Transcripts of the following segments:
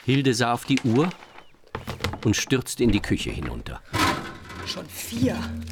Hilde sah auf die Uhr und stürzte in die Küche hinunter. Schon 4.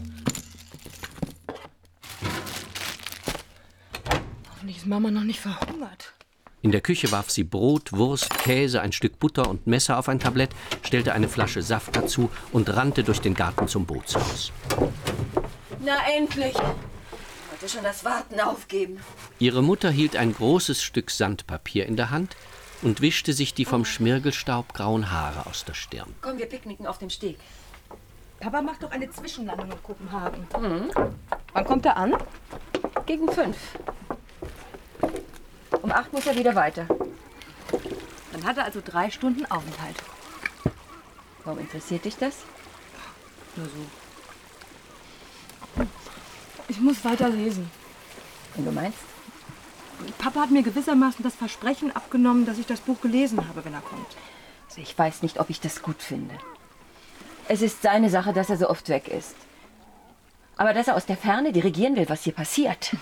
Hoffentlich ist Mama noch nicht verhungert. In der Küche warf sie Brot, Wurst, Käse, ein Stück Butter und Messer auf ein Tablett, stellte eine Flasche Saft dazu und rannte durch den Garten zum Bootshaus. Na endlich! Ich wollte schon das Warten aufgeben. Ihre Mutter hielt ein großes Stück Sandpapier in der Hand und wischte sich die vom Schmirgelstaub grauen Haare aus der Stirn. Komm, wir picknicken auf dem Steg. Papa macht doch eine Zwischenlandung in Kopenhagen. Wann kommt er an? Gegen 5. Um 8 muss er wieder weiter. Dann hat er also 3 Stunden Aufenthalt. Warum interessiert dich das? Nur so. Ich muss weiter lesen. Und du meinst? Papa hat mir gewissermaßen das Versprechen abgenommen, dass ich das Buch gelesen habe, wenn er kommt. Also ich weiß nicht, ob ich das gut finde. Es ist seine Sache, dass er so oft weg ist. Aber dass er aus der Ferne dirigieren will, was hier passiert.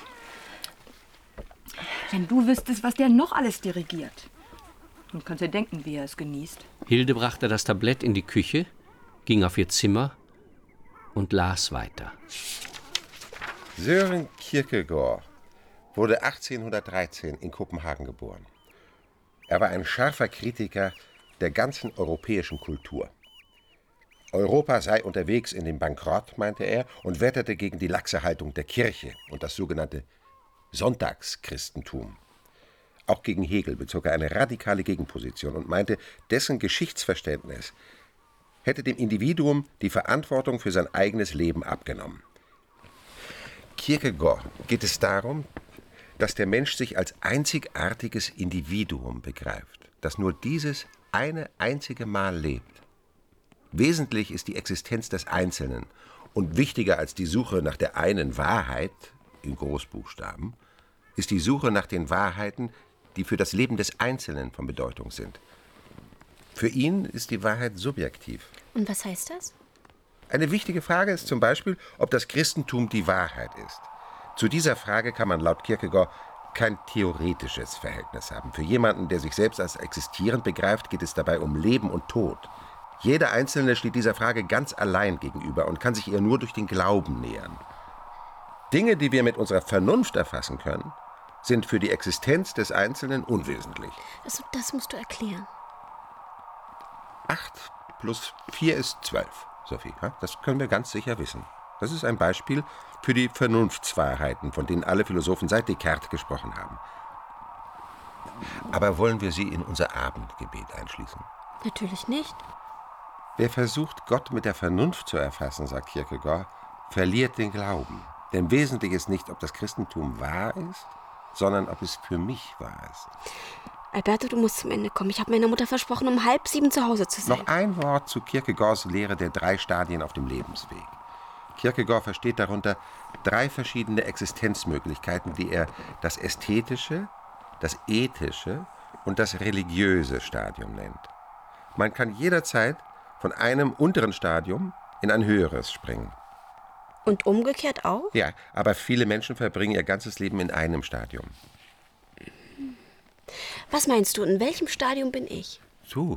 Wenn du wüsstest, was der noch alles dirigiert. Du kannst dir denken, wie er es genießt. Hilde brachte das Tablett in die Küche, ging auf ihr Zimmer und las weiter. Søren Kierkegaard wurde 1813 in Kopenhagen geboren. Er war ein scharfer Kritiker der ganzen europäischen Kultur. Europa sei unterwegs in den Bankrott, meinte er, und wetterte gegen die laxe Haltung der Kirche und das sogenannte Sonntagschristentum. Auch gegen Hegel bezog er eine radikale Gegenposition und meinte, dessen Geschichtsverständnis hätte dem Individuum die Verantwortung für sein eigenes Leben abgenommen. Kierkegaard geht es darum, dass der Mensch sich als einzigartiges Individuum begreift, das nur dieses eine einzige Mal lebt. Wesentlich ist die Existenz des Einzelnen und wichtiger als die Suche nach der einen Wahrheit, in Großbuchstaben, ist die Suche nach den Wahrheiten, die für das Leben des Einzelnen von Bedeutung sind. Für ihn ist die Wahrheit subjektiv. Und was heißt das? Eine wichtige Frage ist zum Beispiel, ob das Christentum die Wahrheit ist. Zu dieser Frage kann man laut Kierkegaard kein theoretisches Verhältnis haben. Für jemanden, der sich selbst als existierend begreift, geht es dabei um Leben und Tod. Jeder Einzelne steht dieser Frage ganz allein gegenüber und kann sich ihr nur durch den Glauben nähern. Dinge, die wir mit unserer Vernunft erfassen können, sind für die Existenz des Einzelnen unwesentlich. Also, das musst du erklären. 8 plus 4 ist 12, Sophie. Das können wir ganz sicher wissen. Das ist ein Beispiel für die Vernunftswahrheiten, von denen alle Philosophen seit Descartes gesprochen haben. Aber wollen wir sie in unser Abendgebet einschließen? Natürlich nicht. Wer versucht, Gott mit der Vernunft zu erfassen, sagt Kierkegaard, verliert den Glauben. Denn wesentlich ist nicht, ob das Christentum wahr ist, sondern ob es für mich wahr ist. Alberto, du musst zum Ende kommen. Ich habe meiner Mutter versprochen, um 6:30 zu Hause zu sein. Noch ein Wort zu Kierkegaards Lehre der 3 Stadien auf dem Lebensweg. Kierkegaard versteht darunter 3 verschiedene Existenzmöglichkeiten, die er das ästhetische, das ethische und das religiöse Stadium nennt. Man kann jederzeit von einem unteren Stadium in ein höheres springen. Und umgekehrt auch? Ja, aber viele Menschen verbringen ihr ganzes Leben in einem Stadium. Was meinst du, in welchem Stadium bin ich? So.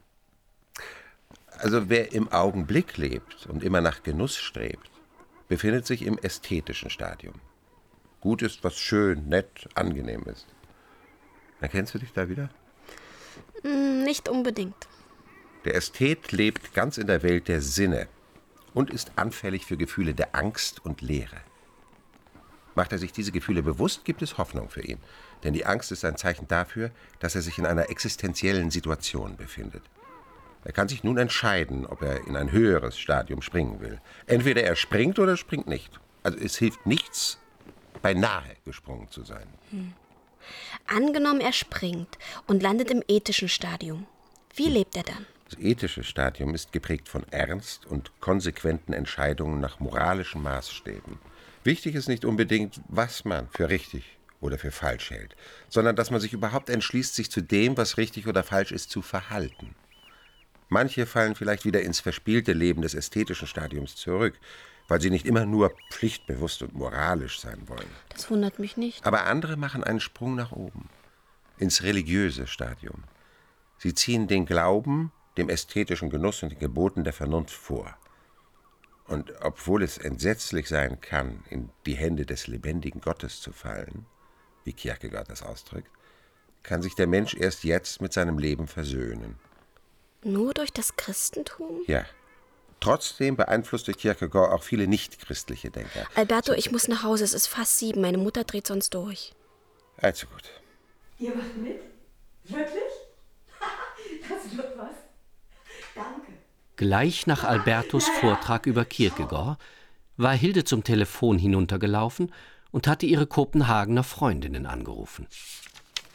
Also wer im Augenblick lebt und immer nach Genuss strebt, befindet sich im ästhetischen Stadium. Gut ist, was schön, nett, angenehm ist. Erkennst du dich da wieder? Nicht unbedingt. Der Ästhet lebt ganz in der Welt der Sinne und ist anfällig für Gefühle der Angst und Leere. Macht er sich diese Gefühle bewusst, gibt es Hoffnung für ihn. Denn die Angst ist ein Zeichen dafür, dass er sich in einer existenziellen Situation befindet. Er kann sich nun entscheiden, ob er in ein höheres Stadium springen will. Entweder er springt oder springt nicht. Also es hilft nichts, beinahe gesprungen zu sein. Angenommen, er springt und landet im ethischen Stadium. Wie lebt er dann? Das ethische Stadium ist geprägt von Ernst und konsequenten Entscheidungen nach moralischen Maßstäben. Wichtig ist nicht unbedingt, was man für richtig oder für falsch hält, sondern dass man sich überhaupt entschließt, sich zu dem, was richtig oder falsch ist, zu verhalten. Manche fallen vielleicht wieder ins verspielte Leben des ästhetischen Stadiums zurück, weil sie nicht immer nur pflichtbewusst und moralisch sein wollen. Das wundert mich nicht. Aber andere machen einen Sprung nach oben, ins religiöse Stadium. Sie ziehen den Glauben dem ästhetischen Genuss und den Geboten der Vernunft vor. Und obwohl es entsetzlich sein kann, in die Hände des lebendigen Gottes zu fallen, wie Kierkegaard das ausdrückt, kann sich der Mensch erst jetzt mit seinem Leben versöhnen. Nur durch das Christentum? Ja. Trotzdem beeinflusste Kierkegaard auch viele nicht-christliche Denker. Alberto, ich muss nach Hause. Es ist fast 7. Meine Mutter dreht sonst durch. Also gut. Ihr macht mit? Wirklich? Das wird was. Danke. Gleich nach Albertos Vortrag über Kierkegaard war Hilde zum Telefon hinuntergelaufen und hatte ihre Kopenhagener Freundinnen angerufen.